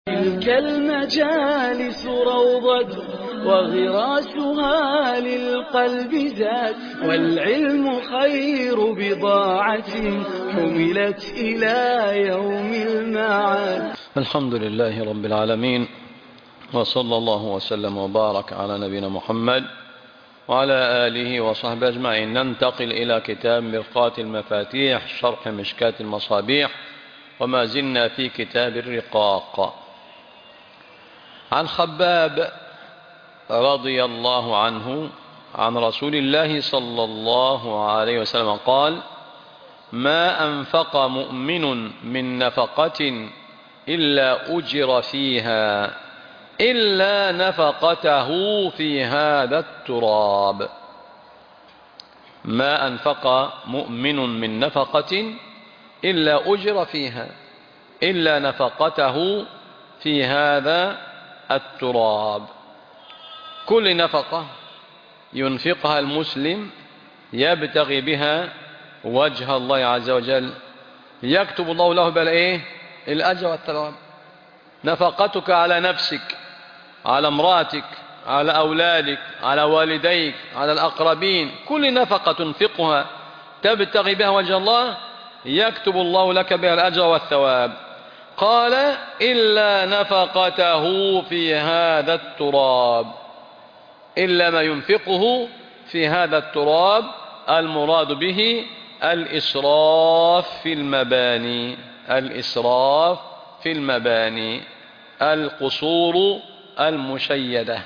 تلك المجالس روضة وغراسها للقلب زاد، والعلم خير بضاعة حملت إلى يوم المعاد. الحمد لله رب العالمين، وصلى الله وسلم وبارك على نبينا محمد وعلى آله وصحبه أجمعين. ننتقل إلى كتاب مرقاة المفاتيح شرح مشكاة المصابيح، وما زلنا في كتاب الرقاق. عن خباب رضي الله عنه عن رسول الله صلى الله عليه وسلم قال: ما أنفق مؤمن من نفقة إلا أجر فيها إلا نفقته في هذا التراب. ما أنفق مؤمن من نفقة إلا أجر فيها إلا نفقته في هذا التراب. كل نفقة ينفقها المسلم يبتغي بها وجه الله عز وجل يكتب الله له بل الأجر والثواب. نفقتك على نفسك، على امرأتك، على أولادك، على والديك، على الأقربين، كل نفقة تنفقها تبتغي بها وجه الله يكتب الله لك بها الأجر والثواب. قال: إلا نفقته في هذا التراب، إلا ما ينفقه في هذا التراب. المراد به الإسراف في المباني، الإسراف في المباني، القصور المشيدة.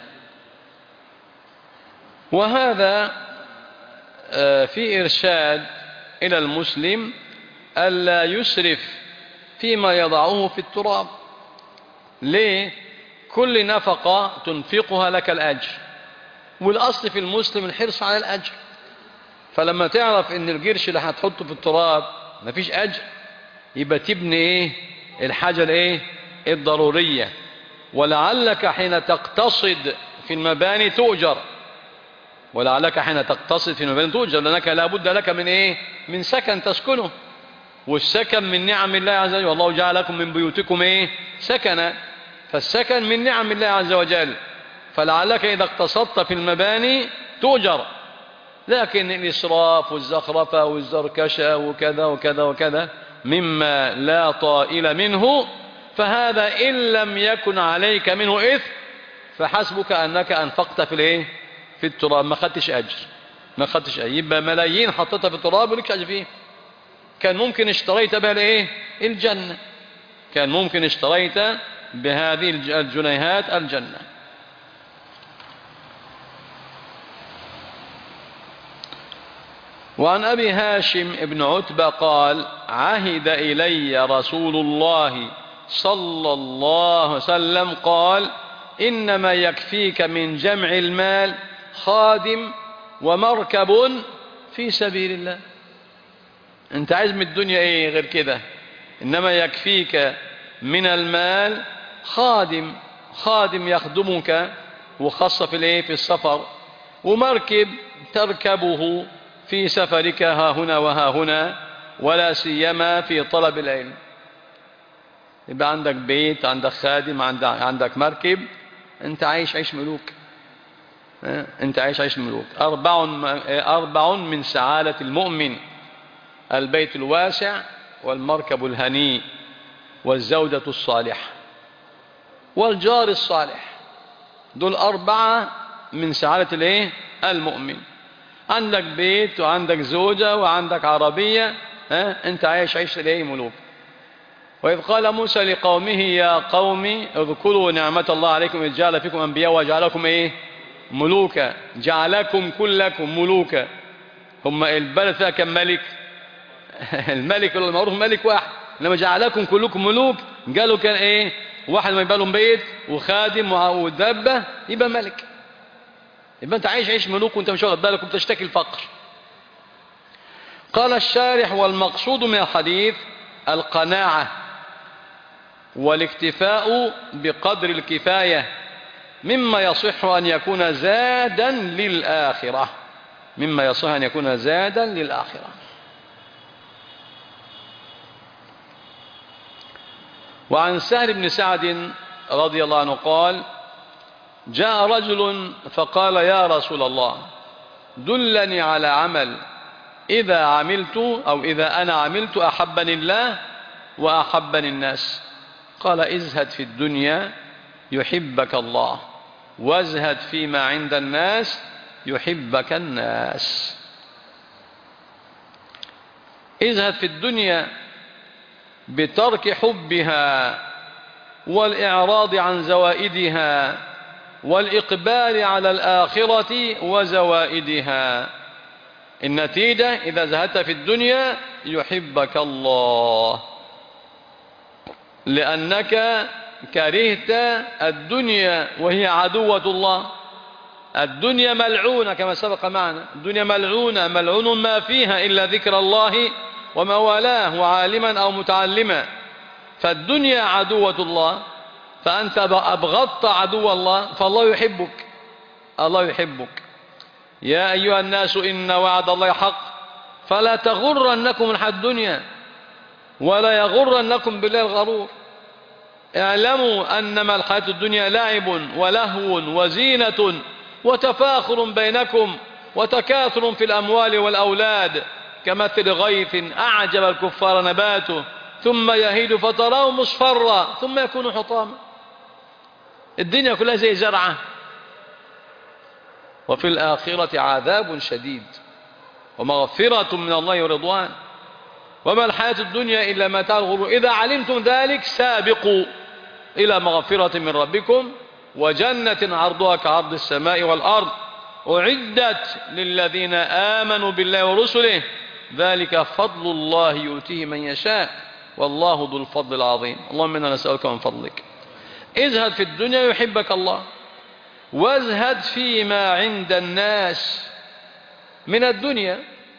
وهذا في إرشاد إلى المسلم ألا يسرف فيما يضعه في التراب. ليه؟ كل نفقة تنفقها لك الأجر، والأصل في المسلم الحرص على الأجر. فلما تعرف ان القرش اللي هتحطه في التراب مفيش أجر، يبقى تبني الحاجة الضرورية. ولعلك حين تقتصد في المباني تؤجر، ولعلك حين تقتصد في المباني تؤجر، لأنك لابد لك من سكن تسكنه، والسكن من نعم الله عز وجل. والله جعل لكم من بيوتكم سكنا، فالسكن من نعم الله عز وجل. فلعلك إذا اقتصدت في المباني تؤجر. لكن الإسراف والزخرفة والزركشة وكذا وكذا وكذا مما لا طائل منه، فهذا إن لم يكن عليك منه إثم فحسبك أنك أنفقت في التراب، ما خدتش أجر، ما خدتش أجر. يبقى ملايين حطتها في التراب ولكش أجر فيه. كان ممكن اشتريت بها الجنة، كان ممكن اشتريت بهذه الجنيهات الجنة. وعن أبي هاشم ابن عتبة قال: عهد إلي رسول الله صلى الله عليه وسلم قال: إنما يكفيك من جمع المال خادم ومركب في سبيل الله. انت عايز من الدنيا غير كده؟ إنما يكفيك من المال خادم يخدمك، وخاصة في السفر، ومركب تركبه في سفرك ها هنا وها هنا، ولا سيما في طلب العلم. يبقى عندك بيت، عندك خادم، عندك مركب، انت عيش ملوك، انت عيش ملوك. أربع من سعادة المؤمن: البيت الواسع، والمركب الهنيء، والزوجة الصالحة، والجار الصالح. دول 4 من سعادة المؤمن. عندك بيت، وعندك زوجة، وعندك عربية، انت عيش ملوك. وإذ قال موسى لقومه: يا قوم اذكروا نعمة الله عليكم إذ جعل فيكم أنبياء وجعلكم ملوكا. جعلكم كلكم ملوكا. هم البلد فيها كم ملك؟ الملك المعروف ملك واحد، لما جعلكم كلكم ملوك قالوا كان واحد ما يبقى لهم بيت وخادم ودابة يبقى ملك. يبقى انت عيش ملوك وانت مش واخد بالك وبتشتكي الفقر. قال الشارح: والمقصود من الحديث القناعة والاكتفاء بقدر الكفاية، مما يصح أن يكون زادا للآخرة، مما يصح أن يكون زادا للآخرة. وعن سهل بن سعد رضي الله عنه قال: جاء رجل فقال: يا رسول الله، دلني على عمل إذا عملت أو إذا أنا عملت أحبني الله وأحبني الناس. قال: ازهد في الدنيا يحبك الله، وازهد فيما عند الناس يحبك الناس. ازهد في الدنيا بترك حبها والإعراض عن زوائدها والإقبال على الآخرة وزوائدها. النتيجة إذا زهدت في الدنيا يحبك الله، لأنك كرهت الدنيا وهي عدوة الله. الدنيا ملعونة كما سبق معنا، الدنيا ملعونة، ملعون ما فيها إلا ذكر الله وما والاه وعالما أو متعلما. فالدنيا عدوة الله، فأنت أبغضت عدو الله فالله يحبك، الله يحبك. يا أيها الناس إن وعد الله حق فلا تغرنكم الحياة الدنيا ولا يغرنكم بالله الغرور. اعلموا أنما الحياة الدنيا لعب ولهو وزينة وتفاخر بينكم وتكاثر في الأموال والأولاد كمثل غيث أعجب الكفار نباته ثم يهيج فتراه مصفرا ثم يكون حطاما. الدنيا كلها زي زرعة، وفي الآخرة عذاب شديد ومغفرة من الله ورضوان، وما الحياة الدنيا إلا متاع الغرور. إذا علمتم ذلك سابقوا إلى مغفرة من ربكم وجنة عرضها كعرض السماء والأرض أعدت للذين آمنوا بالله ورسله ذلك فضل الله يؤتيه من يشاء والله ذو الفضل العظيم. اللهم إنا نسألك من فضلك. ازهد في الدنيا يحبك الله، وازهد فيما عند الناس من الدنيا.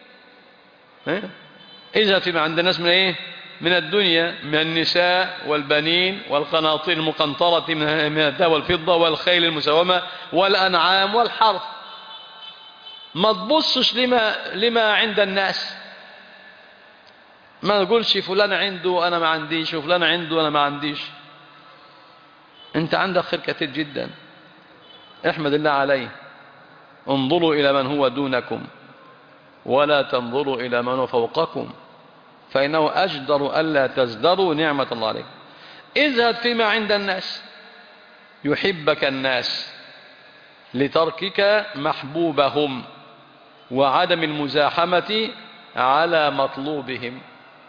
ازهد فيما عند الناس من ايه؟ من الدنيا، من النساء والبنين والقناطير المقنطرة من الذهب والفضة والخيل المسومة والأنعام والحرث. ما تبصش لما عند الناس، ما نقولش فلان عنده أنا ما عنديش وفلان عنده أنا ما عنديش. أنت عندك خير كثير جدا، احمد الله عليه. انظروا إلى من هو دونكم ولا تنظروا إلى من هو فوقكم فإنه أجدر ألا تزدروا نعمة الله عليكم. ازهد فيما عند الناس يحبك الناس لتركك محبوبهم وعدم المزاحمة على مطلوبهم.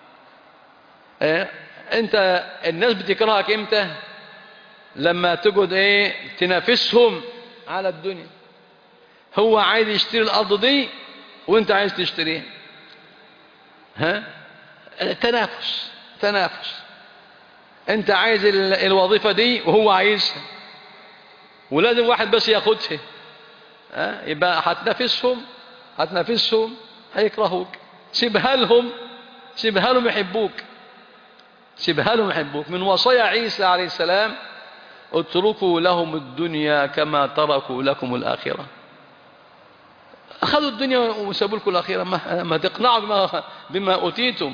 انت الناس بتكرهك امتى؟ لما تقعد تنافسهم على الدنيا. هو عايز يشتري الارض دي وانت عايز تشتريها، تنافس. انت عايز الوظيفة دي وهو عايزها، ولازم واحد بس ياخدها. يبقى هتنافسهم هيكرهوك. سيبها لهم يحبوك. من وصايا عيسى عليه السلام اتركوا لهم الدنيا كما تركوا لكم الآخرة. أخذوا الدنيا وسابوا لكم الآخرة، ما تقنعوا بما أوتيتم.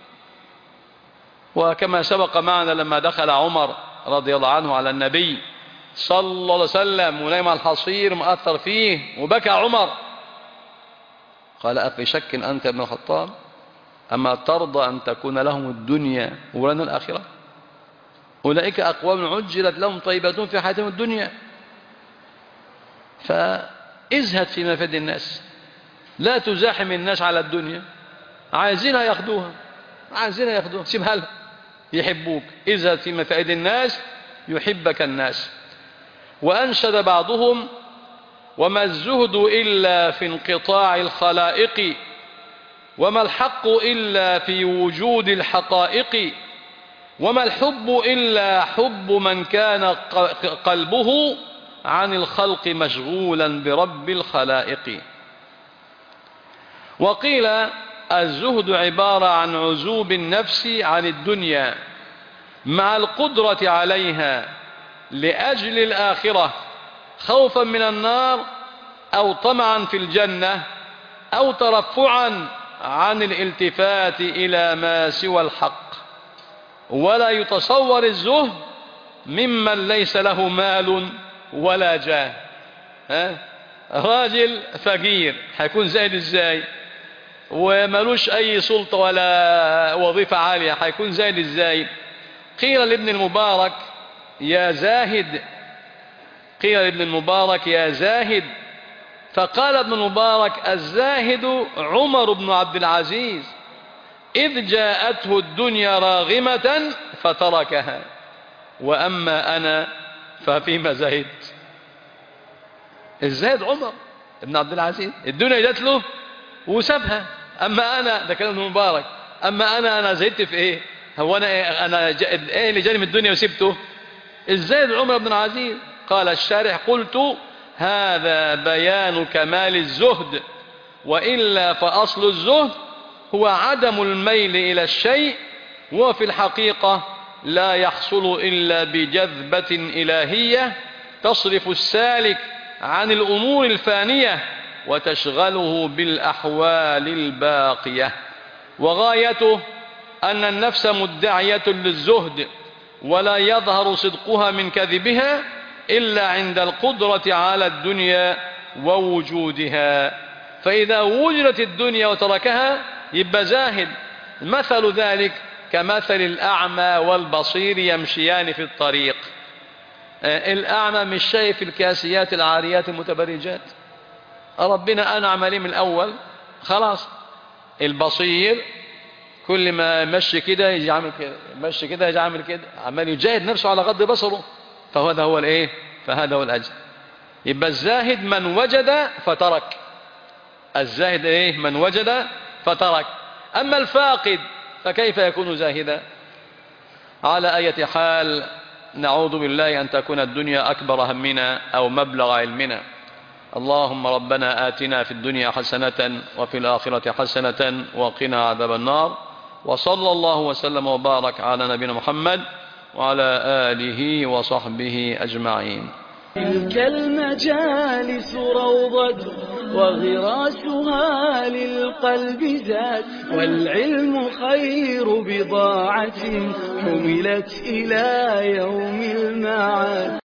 وكما سبق معنا لما دخل عمر رضي الله عنه على النبي صلى الله عليه وسلم ونام على الحصير مأثر فيه وبكى عمر، قال: أفي شك أنت ابن الخطاب؟ أما ترضى أن تكون لهم الدنيا ولنا الآخرة؟ أولئك أقوام عجلت لهم طيباتهم في حياتهم الدنيا. فازهد في مفاد الناس، لا تزاحم الناس على الدنيا. عايزينها ياخدوها، سيبها لهم يحبوك. ازهد في مفاد الناس يحبك الناس. وأنشد بعضهم: وما الزهد إلا في انقطاع الخلائق، وما الحق إلا في وجود الحقائق، وما الحب إلا حب من كان قلبه عن الخلق مشغولا برب الخلائق. وقيل الزهد عبارة عن عزوب النفس عن الدنيا مع القدرة عليها لأجل الآخرة، خوفا من النار أو طمعا في الجنة أو ترفعا عن الالتفات إلى ما سوى الحق. ولا يتصور الزهد ممن ليس له مال ولا جاه. راجل فقير هيكون زاهد ازاي؟ ومالوش اي سلطة ولا وظيفة عالية، هيكون زاهد ازاي؟ قيل لابن المبارك يا زاهد، قيل لابن المبارك يا زاهد، فقال ابن المبارك الزاهد عمر بن عبد العزيز إذ جاءته الدنيا راغمة فتركها، وأما أنا ففيما زهدت. الزاهد عمر بن عبد العزيز، الدنيا جات له وسابها. أما أنا، ده كلام ابن المبارك، أما أنا زهدت في إيه؟ هو أنا إيه اللي جاني من الدنيا وسبته؟ الزاهد عمر بن العزيز. قال الشارح قلت هذا بيان كمال الزهد، وإلا فأصل الزهد هو عدم الميل إلى الشيء، وفي الحقيقة لا يحصل إلا بجذبة إلهية تصرف السالك عن الأمور الفانية وتشغله بالأحوال الباقية. وغايته أن النفس مدعية للزهد، ولا يظهر صدقها من كذبها إلا عند القدرة على الدنيا ووجودها. فإذا وجدت الدنيا وتركها يبقى زاهد. مثل ذلك كمثل الأعمى والبصير يمشيان في الطريق. الأعمى مش شايف الكاسيات العاريات المتبرجات، ربنا أنعم عليه من الأول خلاص. البصير كل ما يمشي كده يجي عامل كده، يمشي كده يجي عامل كده، عمال يجاهد نفسه على غض بصره. فهذا هو الايه؟ فهذا هو الأجر. يبقى الزاهد من وجد فترك. الزاهد ايه؟ من وجد فترك. أما الفاقد فكيف يكون زاهدا؟ على أي حال نعوذ بالله أن تكون الدنيا أكبر همنا أو مبلغ علمنا. اللهم ربنا آتنا في الدنيا حسنة وفي الآخرة حسنة وقنا عذاب النار. وصلى الله وسلم وبارك على نبينا محمد وعلى آله وصحبه أجمعين. تلك المجالس روضة وغراسها للقلب زاد، والعلم خير بضاعة حملت إلى يوم المعاد.